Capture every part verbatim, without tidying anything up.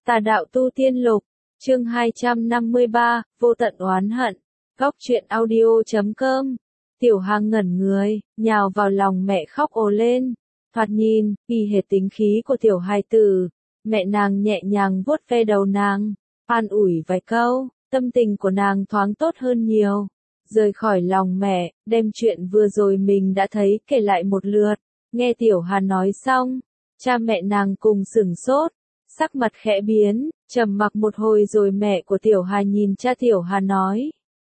Tà đạo tu tiên lục, chương hai trăm năm mươi ba, vô tận oán hận. Góc truyện audio chấm com. Tiểu Hà ngẩn người, nhào vào lòng mẹ khóc ồ lên. Thoạt nhìn, y hệt tính khí của tiểu hài tử. Mẹ nàng nhẹ nhàng vuốt ve đầu nàng, an ủi vài câu, tâm tình của nàng thoáng tốt hơn nhiều. Rời khỏi lòng mẹ, đem chuyện vừa rồi mình đã thấy kể lại một lượt. Nghe tiểu Hà nói xong, cha mẹ nàng cùng sửng sốt, sắc mặt khẽ biến, trầm mặc một hồi rồi mẹ của tiểu Hà nhìn cha tiểu Hà nói.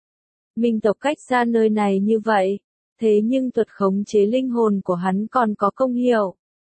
Minh tộc cách xa nơi này như vậy, thế nhưng thuật khống chế linh hồn của hắn còn có công hiệu.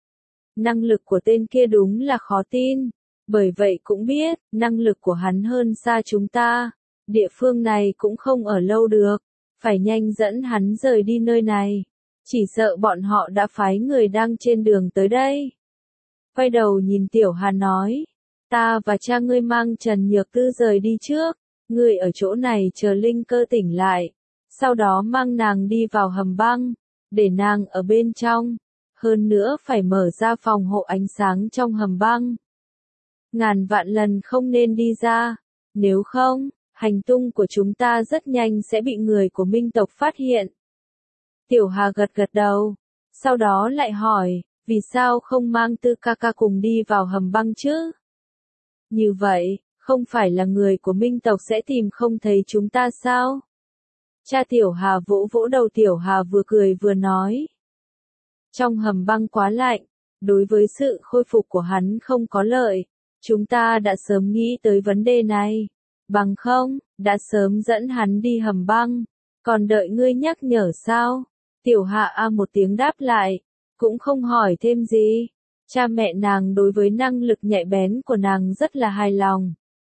Năng lực của tên kia đúng là khó tin, bởi vậy cũng biết, năng lực của hắn hơn xa chúng ta. Địa phương này cũng không ở lâu được, phải nhanh dẫn hắn rời đi nơi này. Chỉ sợ bọn họ đã phái người đang trên đường tới đây. Quay đầu nhìn tiểu Hà nói, ta và cha ngươi mang Trần Nhược Tư rời đi trước, ngươi ở chỗ này chờ linh cơ tỉnh lại, sau đó mang nàng đi vào hầm băng, để nàng ở bên trong, hơn nữa phải mở ra phòng hộ ánh sáng trong hầm băng. Ngàn vạn lần không nên đi ra, nếu không, hành tung của chúng ta rất nhanh sẽ bị người của Minh tộc phát hiện. Tiểu Hà gật gật đầu, sau đó lại hỏi, vì sao không mang Tư ca ca cùng đi vào hầm băng chứ? Như vậy, không phải là người của Minh tộc sẽ tìm không thấy chúng ta sao? Cha tiểu Hà vỗ vỗ đầu tiểu Hà vừa cười vừa nói. Trong hầm băng quá lạnh, đối với sự khôi phục của hắn không có lợi, chúng ta đã sớm nghĩ tới vấn đề này. Bằng không, đã sớm dẫn hắn đi hầm băng, còn đợi ngươi nhắc nhở sao? Tiểu Hạ a một tiếng đáp lại, cũng không hỏi thêm gì. Cha mẹ nàng đối với năng lực nhạy bén của nàng rất là hài lòng.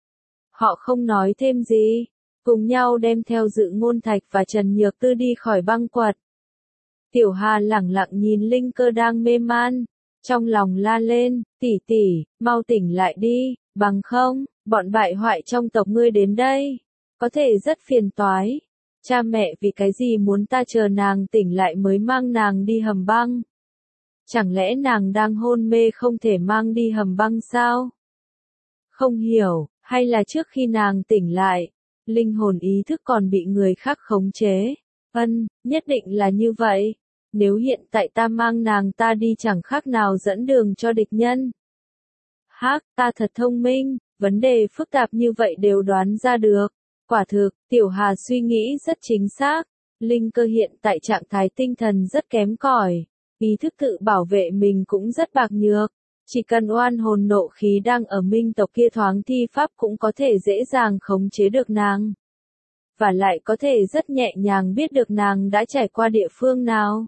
Họ không nói thêm gì, cùng nhau đem theo Dự Ngôn Thạch và Trần Nhược Tư đi khỏi băng quật. Tiểu Hà lẳng lặng nhìn linh cơ đang mê man, trong lòng la lên, tỷ tỷ, mau tỉnh lại đi, bằng không, bọn bại hoại trong tộc ngươi đến đây, có thể rất phiền toái. Cha mẹ vì cái gì muốn ta chờ nàng tỉnh lại mới mang nàng đi hầm băng? Chẳng lẽ nàng đang hôn mê không thể mang đi hầm băng sao? Không hiểu, hay là trước khi nàng tỉnh lại, linh hồn ý thức còn bị người khác khống chế? Ân, nhất định là như vậy. Nếu hiện tại ta mang nàng ta đi chẳng khác nào dẫn đường cho địch nhân. Hắc, ta thật thông minh, vấn đề phức tạp như vậy đều đoán ra được. Quả thực, tiểu Hà suy nghĩ rất chính xác. Linh cơ hiện tại trạng thái tinh thần rất kém cỏi, ý thức tự bảo vệ mình cũng rất bạc nhược. Chỉ cần oan hồn nộ khí đang ở Minh tộc kia thoáng thi pháp cũng có thể dễ dàng khống chế được nàng. Và lại có thể rất nhẹ nhàng biết được nàng đã trải qua địa phương nào,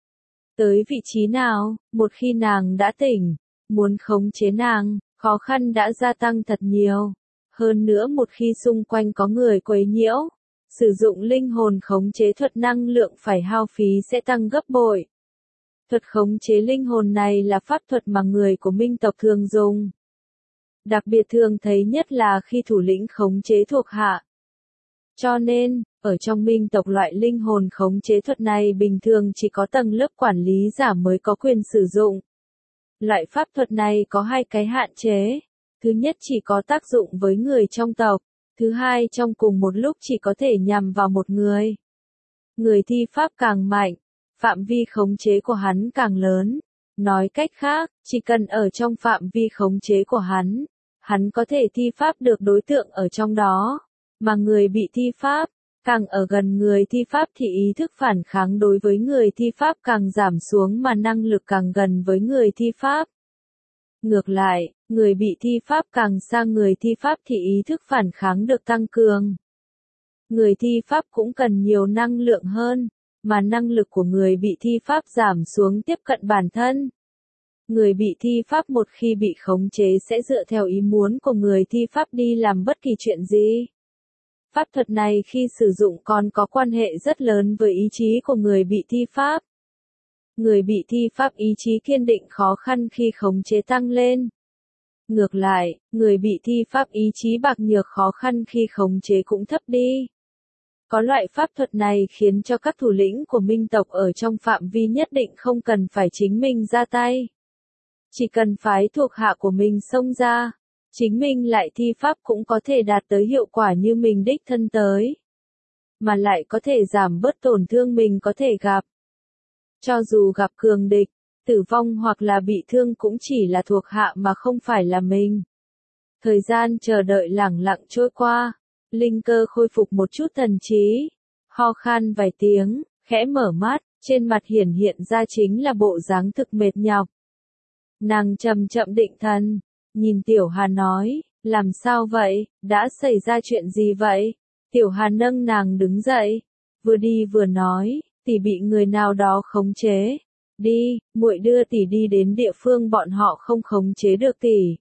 tới vị trí nào. Một khi nàng đã tỉnh, muốn khống chế nàng, khó khăn đã gia tăng thật nhiều. Hơn nữa một khi xung quanh có người quấy nhiễu, sử dụng linh hồn khống chế thuật năng lượng phải hao phí sẽ tăng gấp bội. Thuật khống chế linh hồn này là pháp thuật mà người của Minh tộc thường dùng. Đặc biệt thường thấy nhất là khi thủ lĩnh khống chế thuộc hạ. Cho nên, ở trong Minh tộc loại linh hồn khống chế thuật này bình thường chỉ có tầng lớp quản lý giả mới có quyền sử dụng. Loại pháp thuật này có hai cái hạn chế. Thứ nhất chỉ có tác dụng với người trong tộc. Thứ hai trong cùng một lúc chỉ có thể nhằm vào một người. Người thi pháp càng mạnh, phạm vi khống chế của hắn càng lớn. Nói cách khác, chỉ cần ở trong phạm vi khống chế của hắn, hắn có thể thi pháp được đối tượng ở trong đó. Mà người bị thi pháp, càng ở gần người thi pháp thì ý thức phản kháng đối với người thi pháp càng giảm xuống mà năng lực càng gần với người thi pháp. Ngược lại, người bị thi pháp càng xa người thi pháp thì ý thức phản kháng được tăng cường. Người thi pháp cũng cần nhiều năng lượng hơn, mà năng lực của người bị thi pháp giảm xuống tiếp cận bản thân. Người bị thi pháp một khi bị khống chế sẽ dựa theo ý muốn của người thi pháp đi làm bất kỳ chuyện gì. Pháp thuật này khi sử dụng còn có quan hệ rất lớn với ý chí của người bị thi pháp. Người bị thi pháp ý chí kiên định khó khăn khi khống chế tăng lên. Ngược lại, người bị thi pháp ý chí bạc nhược khó khăn khi khống chế cũng thấp đi. Có loại pháp thuật này khiến cho các thủ lĩnh của Minh tộc ở trong phạm vi nhất định không cần phải chính mình ra tay. Chỉ cần phái thuộc hạ của mình xông ra, chính mình lại thi pháp cũng có thể đạt tới hiệu quả như mình đích thân tới. Mà lại có thể giảm bớt tổn thương mình có thể gặp. Cho dù gặp cường địch, tử vong hoặc là bị thương cũng chỉ là thuộc hạ mà không phải là mình. Thời gian chờ đợi lẳng lặng trôi qua, Linh Cơ khôi phục một chút thần trí, ho khan vài tiếng, khẽ mở mắt, trên mặt hiển hiện ra chính là bộ dáng thực mệt nhọc. Nàng chậm chậm định thần, nhìn Tiểu Hà nói, làm sao vậy, đã xảy ra chuyện gì vậy? Tiểu Hà nâng nàng đứng dậy, vừa đi vừa nói, tỷ bị người nào đó khống chế. Đi, muội đưa tỷ đi đến địa phương bọn họ không khống chế được tỷ.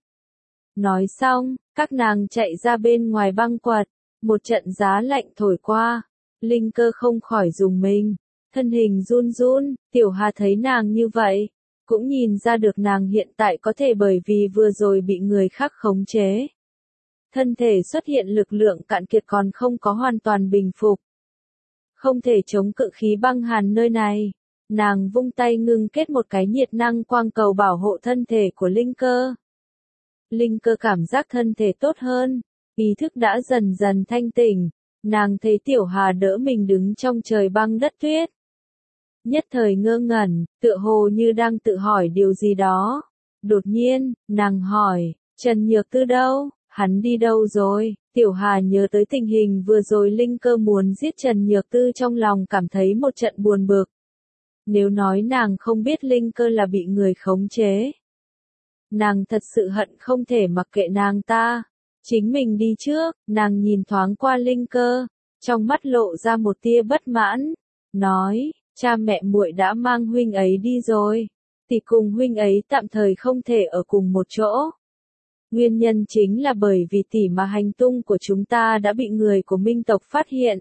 Nói xong, các nàng chạy ra bên ngoài băng quật, một trận giá lạnh thổi qua, Linh Cơ không khỏi dùng mình, thân hình run run, Tiểu Hà thấy nàng như vậy, cũng nhìn ra được nàng hiện tại có thể bởi vì vừa rồi bị người khác khống chế. Thân thể xuất hiện lực lượng cạn kiệt còn không có hoàn toàn bình phục. Không thể chống cự khí băng hàn nơi này. Nàng vung tay ngưng kết một cái nhiệt năng quang cầu bảo hộ thân thể của Linh Cơ. Linh Cơ cảm giác thân thể tốt hơn, ý thức đã dần dần thanh tỉnh, nàng thấy Tiểu Hà đỡ mình đứng trong trời băng đất tuyết. Nhất thời ngơ ngẩn, tựa hồ như đang tự hỏi điều gì đó. Đột nhiên, nàng hỏi, Trần Nhược Tư đâu, hắn đi đâu rồi? Tiểu Hà nhớ tới tình hình vừa rồi Linh Cơ muốn giết Trần Nhược Tư trong lòng cảm thấy một trận buồn bực. Nếu nói nàng không biết Linh Cơ là bị người khống chế, nàng thật sự hận không thể mặc kệ nàng ta. Chính mình đi trước, nàng nhìn thoáng qua Linh Cơ, trong mắt lộ ra một tia bất mãn, nói, cha mẹ muội đã mang huynh ấy đi rồi, tỷ cùng huynh ấy tạm thời không thể ở cùng một chỗ. Nguyên nhân chính là bởi vì tỷ mà hành tung của chúng ta đã bị người của Minh tộc phát hiện.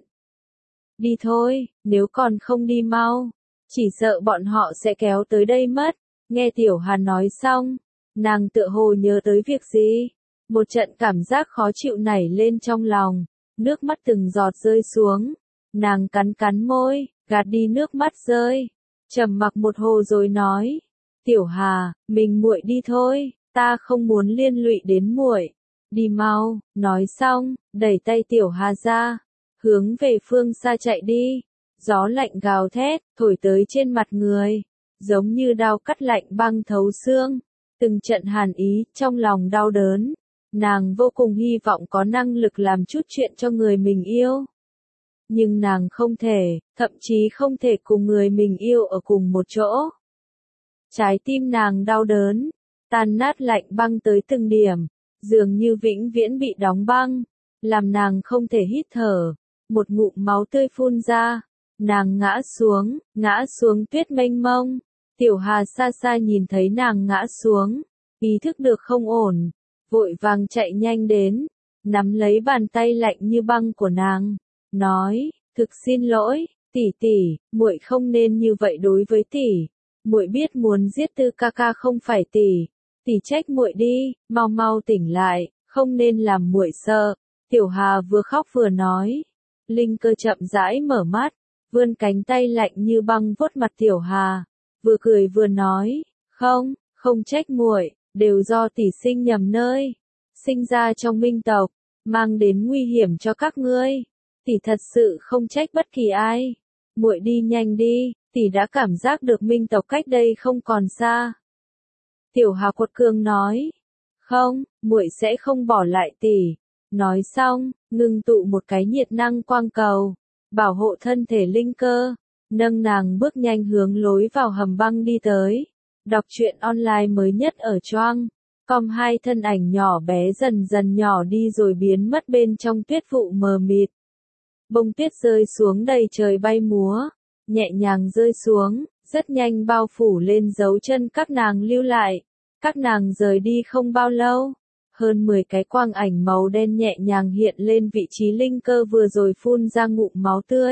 Đi thôi, nếu còn không đi mau, chỉ sợ bọn họ sẽ kéo tới đây mất. Nghe Tiểu Hà nói xong, nàng tựa hồ nhớ tới việc gì. Một trận cảm giác khó chịu nảy lên trong lòng, nước mắt từng giọt rơi xuống. Nàng cắn cắn môi, gạt đi nước mắt rơi, trầm mặc một hồi rồi nói, Tiểu Hà, mình muội đi thôi, ta không muốn liên lụy đến muội, đi mau. Nói xong, đẩy tay Tiểu Hà ra, hướng về phương xa chạy đi. Gió lạnh gào thét, thổi tới trên mặt người, giống như đao cắt lạnh băng thấu xương, từng trận hàn ý, trong lòng đau đớn. Nàng vô cùng hy vọng có năng lực làm chút chuyện cho người mình yêu. Nhưng nàng không thể, thậm chí không thể cùng người mình yêu ở cùng một chỗ. Trái tim nàng đau đớn, tan nát lạnh băng tới từng điểm, dường như vĩnh viễn bị đóng băng, làm nàng không thể hít thở. Một ngụm máu tươi phun ra, nàng ngã xuống, ngã xuống tuyết mênh mông. Tiểu Hà xa xa nhìn thấy nàng ngã xuống, ý thức được không ổn, vội vàng chạy nhanh đến, nắm lấy bàn tay lạnh như băng của nàng, nói, thực xin lỗi, tỷ tỷ, muội không nên như vậy đối với tỷ, muội biết muốn giết Tư ca ca không phải tỷ, tỷ trách muội đi, mau mau tỉnh lại, không nên làm muội sợ. Tiểu Hà vừa khóc vừa nói, Linh Cơ chậm rãi mở mắt, vươn cánh tay lạnh như băng vuốt mặt Tiểu Hà, vừa cười vừa nói, không, không trách muội, đều do tỷ sinh nhầm nơi, sinh ra trong Minh tộc, mang đến nguy hiểm cho các ngươi. Tỷ thật sự không trách bất kỳ ai. Muội đi nhanh đi, tỷ đã cảm giác được Minh tộc cách đây không còn xa. Tiểu Hà quật cường nói, không, muội sẽ không bỏ lại tỷ. Nói xong, ngưng tụ một cái nhiệt năng quang cầu, bảo hộ thân thể Linh Cơ, nâng nàng bước nhanh hướng lối vào hầm băng đi tới. Đọc truyện online mới nhất ở Choang. Com hai thân ảnh nhỏ bé dần dần nhỏ đi rồi biến mất bên trong tuyết vụ mờ mịt. Bông tuyết rơi xuống đầy trời bay múa, nhẹ nhàng rơi xuống, rất nhanh bao phủ lên dấu chân các nàng lưu lại. Các nàng rời đi không bao lâu, hơn mười cái quang ảnh màu đen nhẹ nhàng hiện lên vị trí Linh Cơ vừa rồi phun ra ngụm máu tươi.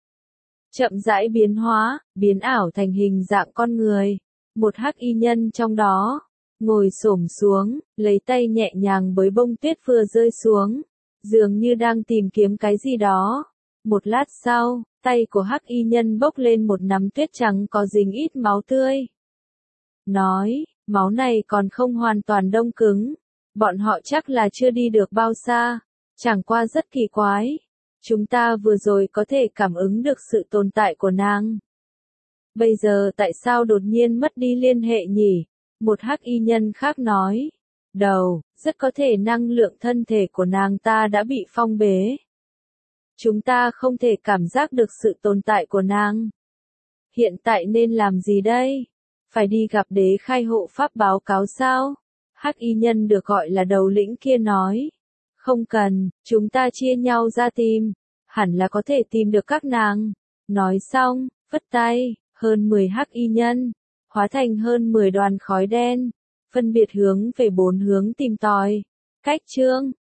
Chậm rãi biến hóa, biến ảo thành hình dạng con người. Một hắc y nhân trong đó, ngồi xổm xuống, lấy tay nhẹ nhàng bới bông tuyết vừa rơi xuống, dường như đang tìm kiếm cái gì đó. Một lát sau, tay của hắc y nhân bốc lên một nắm tuyết trắng có dính ít máu tươi. Nói, máu này còn không hoàn toàn đông cứng, Bọn họ chắc là chưa đi được bao xa. Chẳng qua rất kỳ quái. Chúng ta vừa rồi có thể cảm ứng được sự tồn tại của nàng. Bây giờ tại sao đột nhiên mất đi liên hệ nhỉ? Một hắc y nhân khác nói. Đầu, rất có thể năng lượng thân thể của nàng ta đã bị phong bế. Chúng ta không thể cảm giác được sự tồn tại của nàng. Hiện tại nên làm gì đây? Phải đi gặp đế khai hộ pháp báo cáo sao? Hắc y nhân được gọi là đầu lĩnh kia nói. Không cần, chúng ta chia nhau ra tìm. Hẳn là có thể tìm được các nàng. Nói xong, phất tay, hơn mười hắc y nhân, hóa thành hơn mười đoàn khói đen, phân biệt hướng về bốn hướng tìm tòi. Cách chương